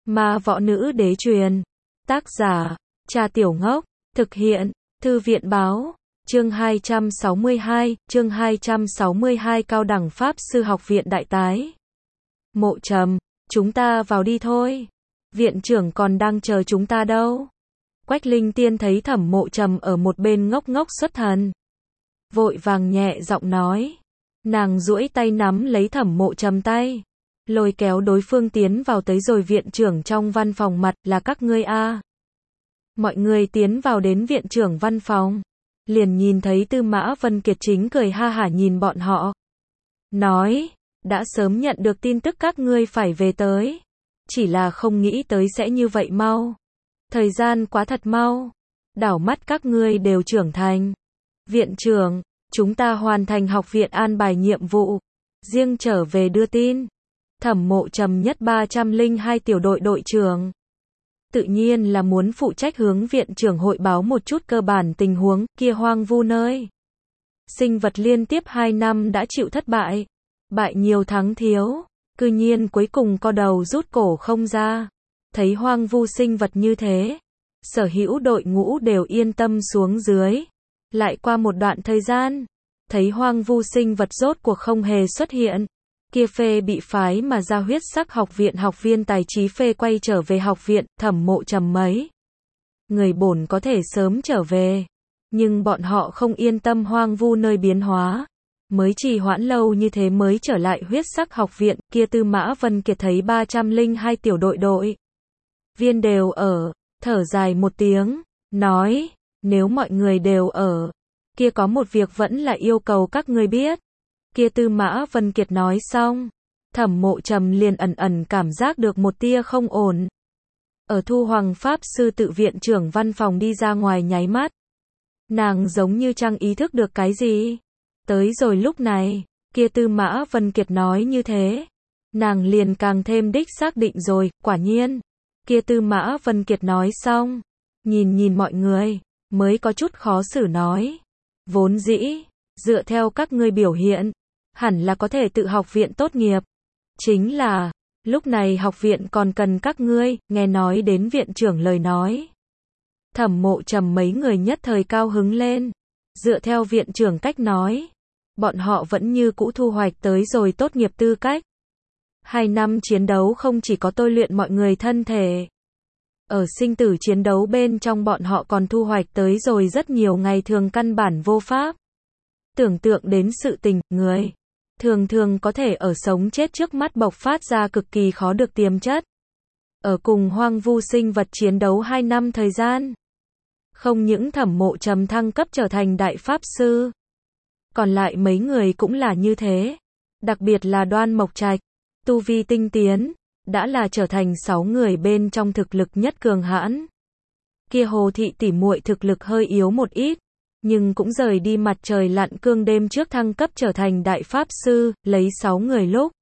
Ma võ nữ đế truyền. Tác giả, Trà Tiểu Ngốc. Thực hiện, Thư viện báo. Chương 262 Cao đẳng Pháp Sư Học viện Đại Tái. Mộ Trầm, chúng ta vào đi thôi. Viện trưởng còn đang chờ chúng ta đâu. Quách Linh Tiên thấy Thẩm Mộ Trầm ở một bên ngốc ngốc xuất thần. Vội vàng nhẹ giọng nói. Nàng duỗi tay nắm lấy Thẩm Mộ Trầm tay. Lôi kéo đối phương tiến vào tới rồi viện trưởng trong văn phòng mặt là các ngươi a. Mọi người tiến vào đến viện trưởng văn phòng. Liền nhìn thấy Tư Mã Vân Kiệt chính cười ha hả nhìn bọn họ. Nói, đã sớm nhận được tin tức các ngươi phải về tới. Chỉ là không nghĩ tới sẽ như vậy mau. Thời gian quá thật mau. Đảo mắt các ngươi đều trưởng thành. Viện trưởng, chúng ta hoàn thành học viện an bài nhiệm vụ. Riêng trở về đưa tin. Thẩm Mộ Trầm nhất 302 tiểu đội đội trưởng. Tự nhiên là muốn phụ trách hướng viện trưởng hội báo một chút cơ bản tình huống kia hoang vu nơi. Sinh vật liên tiếp 2 năm đã chịu thất bại. Bại nhiều thắng thiếu. Cư nhiên cuối cùng co đầu rút cổ không ra. Thấy hoang vu sinh vật như thế. Sở hữu đội ngũ đều yên tâm xuống dưới. Lại qua một đoạn thời gian. Thấy hoang vu sinh vật rốt cuộc không hề xuất hiện. Kia phê bị phái mà ra huyết sắc học viện học viên tài trí phê quay trở về học viện, Thẩm Mộ Trầm mấy. Người bổn có thể sớm trở về. Nhưng bọn họ không yên tâm hoang vu nơi biến hóa. Mới trì hoãn lâu như thế mới trở lại huyết sắc học viện, kia Tư Mã Vân Kiệt thấy 302 tiểu đội viên đều ở, thở dài một tiếng, nói, nếu mọi người đều ở, kia có một việc vẫn là yêu cầu các ngươi biết. Kia Tư Mã Vân Kiệt nói xong, Thẩm Mộ Trầm liền ẩn ẩn cảm giác được một tia không ổn. Ở Thu Hoàng Pháp Sư tự viện trưởng văn phòng đi ra ngoài nháy mắt. Nàng giống như chẳng ý thức được cái gì. Tới rồi lúc này, kia Tư Mã Vân Kiệt nói như thế. Nàng liền càng thêm đích xác định rồi, quả nhiên. Kia Tư Mã Vân Kiệt nói xong, nhìn mọi người, mới có chút khó xử nói. Vốn dĩ, dựa theo các ngươi biểu hiện, hẳn là có thể tự học viện tốt nghiệp. Chính là, lúc này học viện còn cần các ngươi, nghe nói đến viện trưởng lời nói. Thẩm Mộ Trầm mấy người nhất thời cao hứng lên. Dựa theo viện trưởng cách nói, bọn họ vẫn như cũ thu hoạch tới rồi tốt nghiệp tư cách. 2 năm chiến đấu không chỉ có tôi luyện mọi người thân thể. Ở sinh tử chiến đấu bên trong bọn họ còn thu hoạch tới rồi rất nhiều ngày thường căn bản vô pháp. Tưởng tượng đến sự tình, người thường có thể ở sống chết trước mắt bộc phát ra cực kỳ khó được tiềm chất. Ở cùng hoang vu sinh vật chiến đấu 2 năm thời gian. Không những Thẩm Mộ Trầm thăng cấp trở thành đại pháp sư. Còn lại mấy người cũng là như thế. Đặc biệt là Đoan Mộc Trạch, tu vi tinh tiến, đã là trở thành 6 người bên trong thực lực nhất cường hãn. Kia Hồ Thị tỷ muội thực lực hơi yếu một ít. Nhưng cũng rời đi mặt trời lặn cương đêm trước thăng cấp trở thành đại pháp sư, lấy 6 người lúc.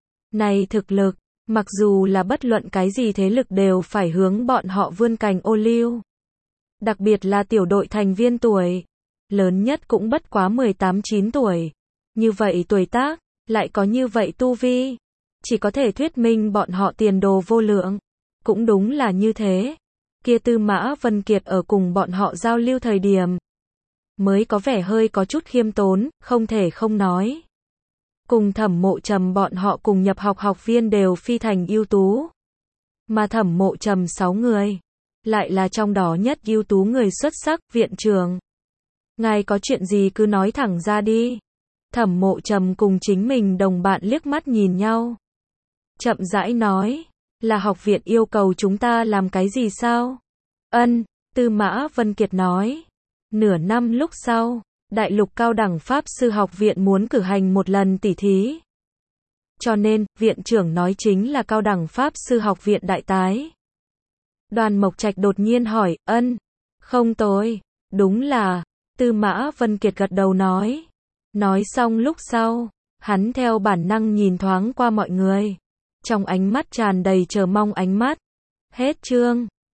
Này thực lực, mặc dù là bất luận cái gì thế lực đều phải hướng bọn họ vươn cành ô liu. Đặc biệt là tiểu đội thành viên tuổi. Lớn nhất cũng bất quá 18-9 tuổi. Như vậy tuổi tác, lại có như vậy tu vi. Chỉ có thể thuyết minh bọn họ tiền đồ vô lượng. Cũng đúng là như thế. Kia Tư Mã Vân Kiệt ở cùng bọn họ giao lưu thời điểm. Mới có vẻ hơi có chút khiêm tốn, không thể không nói. Cùng Thẩm Mộ Trầm bọn họ cùng nhập học học viên đều phi thành ưu tú. Mà Thẩm Mộ Trầm 6 người. Lại là trong đó nhất ưu tú người xuất sắc, viện trưởng. Ngài có chuyện gì cứ nói thẳng ra đi. Thẩm Mộ Trầm cùng chính mình đồng bạn liếc mắt nhìn nhau. Chậm rãi nói, là học viện yêu cầu chúng ta làm cái gì sao? Ân, Tư Mã Vân Kiệt nói. Nửa năm lúc sau, Đại lục Cao đẳng Pháp Sư học viện muốn cử hành một lần tỉ thí. Cho nên, viện trưởng nói chính là Cao đẳng Pháp Sư học viện đại tái. Đoan Mộc Trạch đột nhiên hỏi, ân, không tồi, đúng là, Tư Mã Vân Kiệt gật đầu nói. Nói xong lúc sau, hắn theo bản năng nhìn thoáng qua mọi người. Trong ánh mắt tràn đầy chờ mong ánh mắt. Hết chương.